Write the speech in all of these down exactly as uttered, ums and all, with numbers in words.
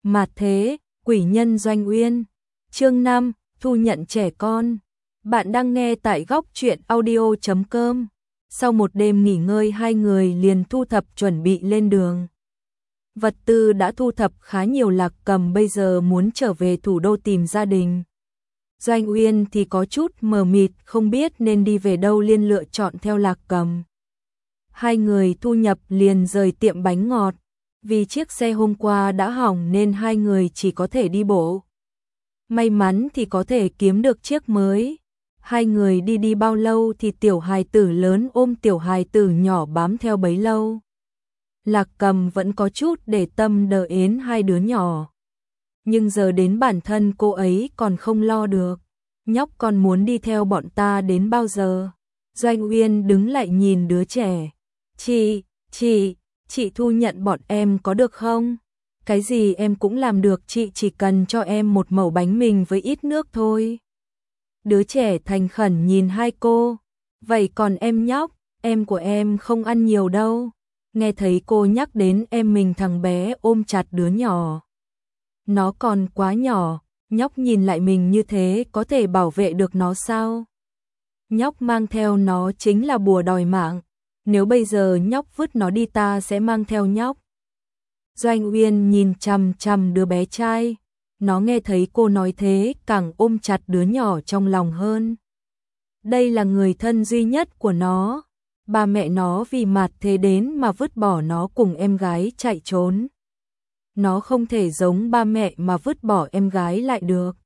Mạt thế, quỷ nhân Doanh Uyên. Chương năm, thu nhận trẻ con. Bạn đang nghe tại góc truyện audio chấm com. Sau một đêm nghỉ ngơi hai người liền thu thập chuẩn bị lên đường. Vật tư đã thu thập khá nhiều, Lạc Cầm bây giờ muốn trở về thủ đô tìm gia đình. Doanh Uyên thì có chút mờ mịt, không biết nên đi về đâu, liền lựa chọn theo Lạc Cầm. Hai người thu nhập liền rời tiệm bánh ngọt. Vì chiếc xe hôm qua đã hỏng nên hai người chỉ có thể đi bộ. May mắn thì có thể kiếm được chiếc mới. Hai người đi đi bao lâu thì tiểu hài tử lớn ôm tiểu hài tử nhỏ bám theo bấy lâu. Lạc Cầm vẫn có chút để tâm đờ ến hai đứa nhỏ. Nhưng giờ đến bản thân cô ấy còn không lo được. Nhóc còn muốn đi theo bọn ta đến bao giờ? Doanh Uyên đứng lại nhìn đứa trẻ. Chị, chị, chị thu nhận bọn em có được không? Cái gì em cũng làm được, chị chỉ cần cho em một mẩu bánh mì với ít nước thôi. Đứa trẻ thành khẩn nhìn hai cô. Vậy còn em nhóc, em của em không ăn nhiều đâu. Nghe thấy cô nhắc đến em mình, thằng bé ôm chặt đứa nhỏ. Nó còn quá nhỏ, nhóc nhìn lại mình như thế có thể bảo vệ được nó sao? Nhóc mang theo nó chính là bùa đòi mạng. Nếu bây giờ nhóc vứt nó đi ta sẽ mang theo nhóc. Doanh Uyên nhìn chằm chằm đứa bé trai. Nó nghe thấy cô nói thế càng ôm chặt đứa nhỏ trong lòng hơn. Đây là người thân duy nhất của nó. Ba mẹ nó vì Mạt thế đến mà vứt bỏ nó cùng em gái chạy trốn. Nó không thể giống ba mẹ mà vứt bỏ em gái lại được.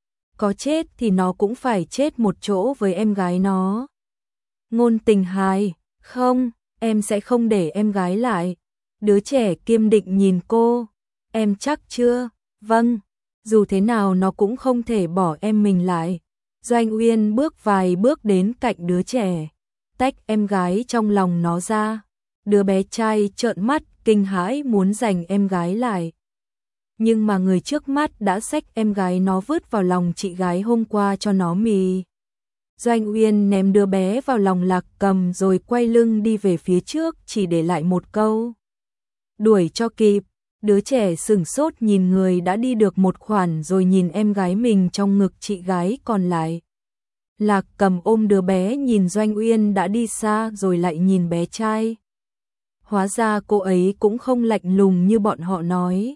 Có chết thì nó cũng phải chết một chỗ với em gái nó. Ngôn Tình hài, không, em sẽ không để em gái lại. Đứa trẻ kiên định nhìn cô. Em chắc chưa? Vâng, dù thế nào nó cũng không thể bỏ em mình lại. Doanh Uyên bước vài bước đến cạnh đứa trẻ, tách em gái trong lòng nó ra. Đứa bé trai trợn mắt kinh hãi muốn giành em gái lại. Nhưng mà người trước mắt đã xách em gái nó vứt vào lòng chị gái hôm qua cho nó mì. Doanh Uyên ném đứa bé vào lòng Lạc Cầm rồi quay lưng đi về phía trước, chỉ để lại một câu: đuổi cho kịp. Đứa trẻ sửng sốt nhìn người đã đi được một khoảng rồi nhìn em gái mình trong ngực chị gái còn lại. Lạc Cầm ôm đứa bé nhìn Doanh Uyên đã đi xa rồi lại nhìn bé trai. Hóa ra cô ấy cũng không lạnh lùng như bọn họ nói.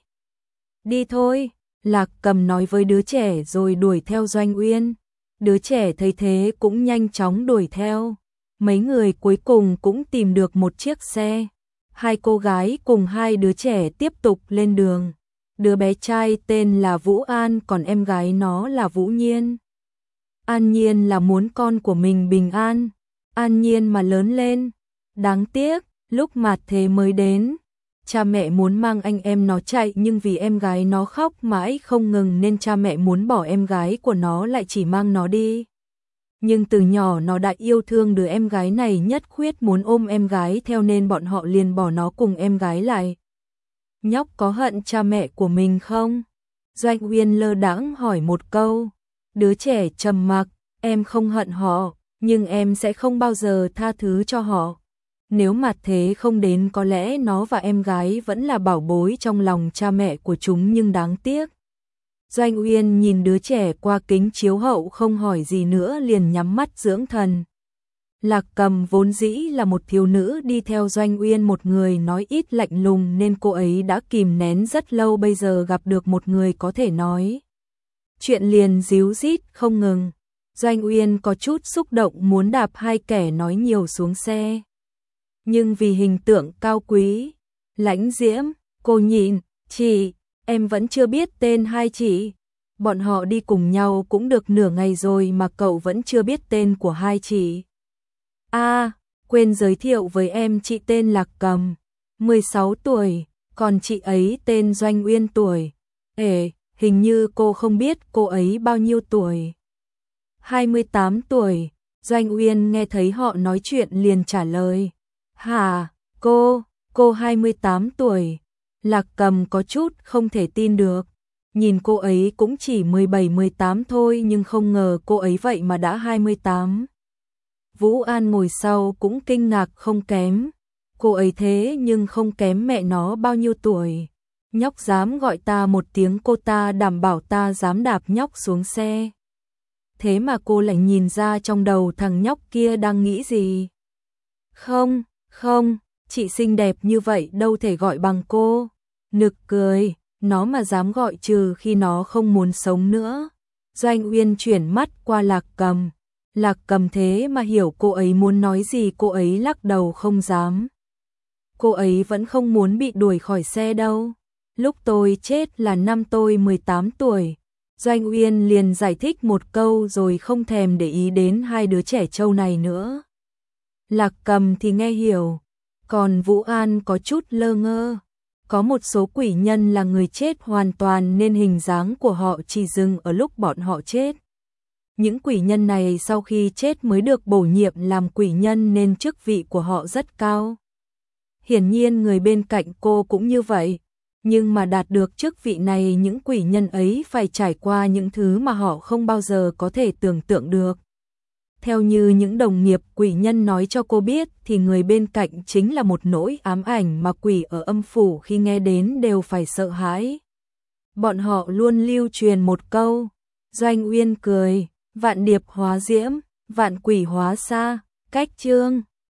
Đi thôi, Lạc Cầm nói với đứa trẻ rồi đuổi theo Doanh Uyên. Đứa trẻ thấy thế cũng nhanh chóng đuổi theo. Mấy người cuối cùng cũng tìm được một chiếc xe. Hai cô gái cùng hai đứa trẻ tiếp tục lên đường. Đứa bé trai tên là Vũ An, còn em gái nó là Vũ Nhiên. An Nhiên là muốn con của mình bình an. An Nhiên mà lớn lên. Đáng tiếc, lúc Mạt thế mới đến, cha mẹ muốn mang anh em nó chạy, nhưng vì em gái nó khóc mãi không ngừng nên cha mẹ muốn bỏ em gái của nó lại, chỉ mang nó đi. Nhưng từ nhỏ nó đã yêu thương đứa em gái này, nhất quyết muốn ôm em gái theo nên bọn họ liền bỏ nó cùng em gái lại. Nhóc có hận cha mẹ của mình không? Doanh Uyên lơ đãng hỏi một câu. Đứa trẻ trầm mặc, em không hận họ, nhưng em sẽ không bao giờ tha thứ cho họ. Nếu Mạt thế không đến có lẽ nó và em gái vẫn là bảo bối trong lòng cha mẹ của chúng, nhưng đáng tiếc. Doanh Uyên nhìn đứa trẻ qua kính chiếu hậu không hỏi gì nữa, liền nhắm mắt dưỡng thần. Lạc Cầm vốn dĩ là một thiếu nữ đi theo Doanh Uyên, một người nói ít lạnh lùng nên cô ấy đã kìm nén rất lâu, bây giờ gặp được một người có thể nói chuyện liền díu dít không ngừng. Doanh Uyên có chút xúc động muốn đạp hai kẻ nói nhiều xuống xe. Nhưng vì hình tượng cao quý, lãnh diễm, cô nhịn. Chị, em vẫn chưa biết tên hai chị. Bọn họ đi cùng nhau cũng được nửa ngày rồi mà cậu vẫn chưa biết tên của hai chị. À, quên giới thiệu với em, chị tên Lạc Cầm, mười sáu tuổi, còn chị ấy tên Doanh Uyên tuổi. Ê, hình như cô không biết cô ấy bao nhiêu tuổi. hai mươi tám tuổi. Doanh Uyên nghe thấy họ nói chuyện liền trả lời. Hả, cô, cô hai mươi tám tuổi. Lạc Cầm có chút không thể tin được. Nhìn cô ấy cũng chỉ mười bảy mười tám thôi, nhưng không ngờ cô ấy vậy mà đã hai mươi tám. Vũ An ngồi sau cũng kinh ngạc không kém. Cô ấy thế nhưng không kém mẹ nó bao nhiêu tuổi. nhóc dám gọi ta một tiếng cô, ta đảm bảo ta dám đạp nhóc xuống xe. Thế mà cô lại nhìn ra trong đầu thằng nhóc kia đang nghĩ gì. Không, không, chị xinh đẹp như vậy đâu thể gọi bằng cô. Nực cười, nó mà dám gọi trừ khi nó không muốn sống nữa. Doanh Uyên chuyển mắt qua Lạc Cầm. Lạc Cầm thế mà hiểu cô ấy muốn nói gì, cô ấy lắc đầu không dám. Cô ấy vẫn không muốn bị đuổi khỏi xe đâu. Lúc tôi chết là năm tôi mười tám tuổi. Doanh Uyên liền giải thích một câu rồi không thèm để ý đến hai đứa trẻ trâu này nữa. Lạc Cầm thì nghe hiểu, còn Vũ An có chút lơ ngơ. Có một số quỷ nhân là người chết hoàn toàn nên hình dáng của họ chỉ dừng ở lúc bọn họ chết. Những quỷ nhân này sau khi chết mới được bổ nhiệm làm quỷ nhân nên chức vị của họ rất cao. Hiển nhiên người bên cạnh cô cũng như vậy, nhưng mà đạt được chức vị này những quỷ nhân ấy phải trải qua những thứ mà họ không bao giờ có thể tưởng tượng được. Theo như những đồng nghiệp quỷ nhân nói cho cô biết thì người bên cạnh chính là một nỗi ám ảnh mà quỷ ở âm phủ khi nghe đến đều phải sợ hãi. Bọn họ luôn lưu truyền một câu, Doanh Uyên cười, vạn điệp hóa diễm, vạn quỷ hóa sa, cách chương.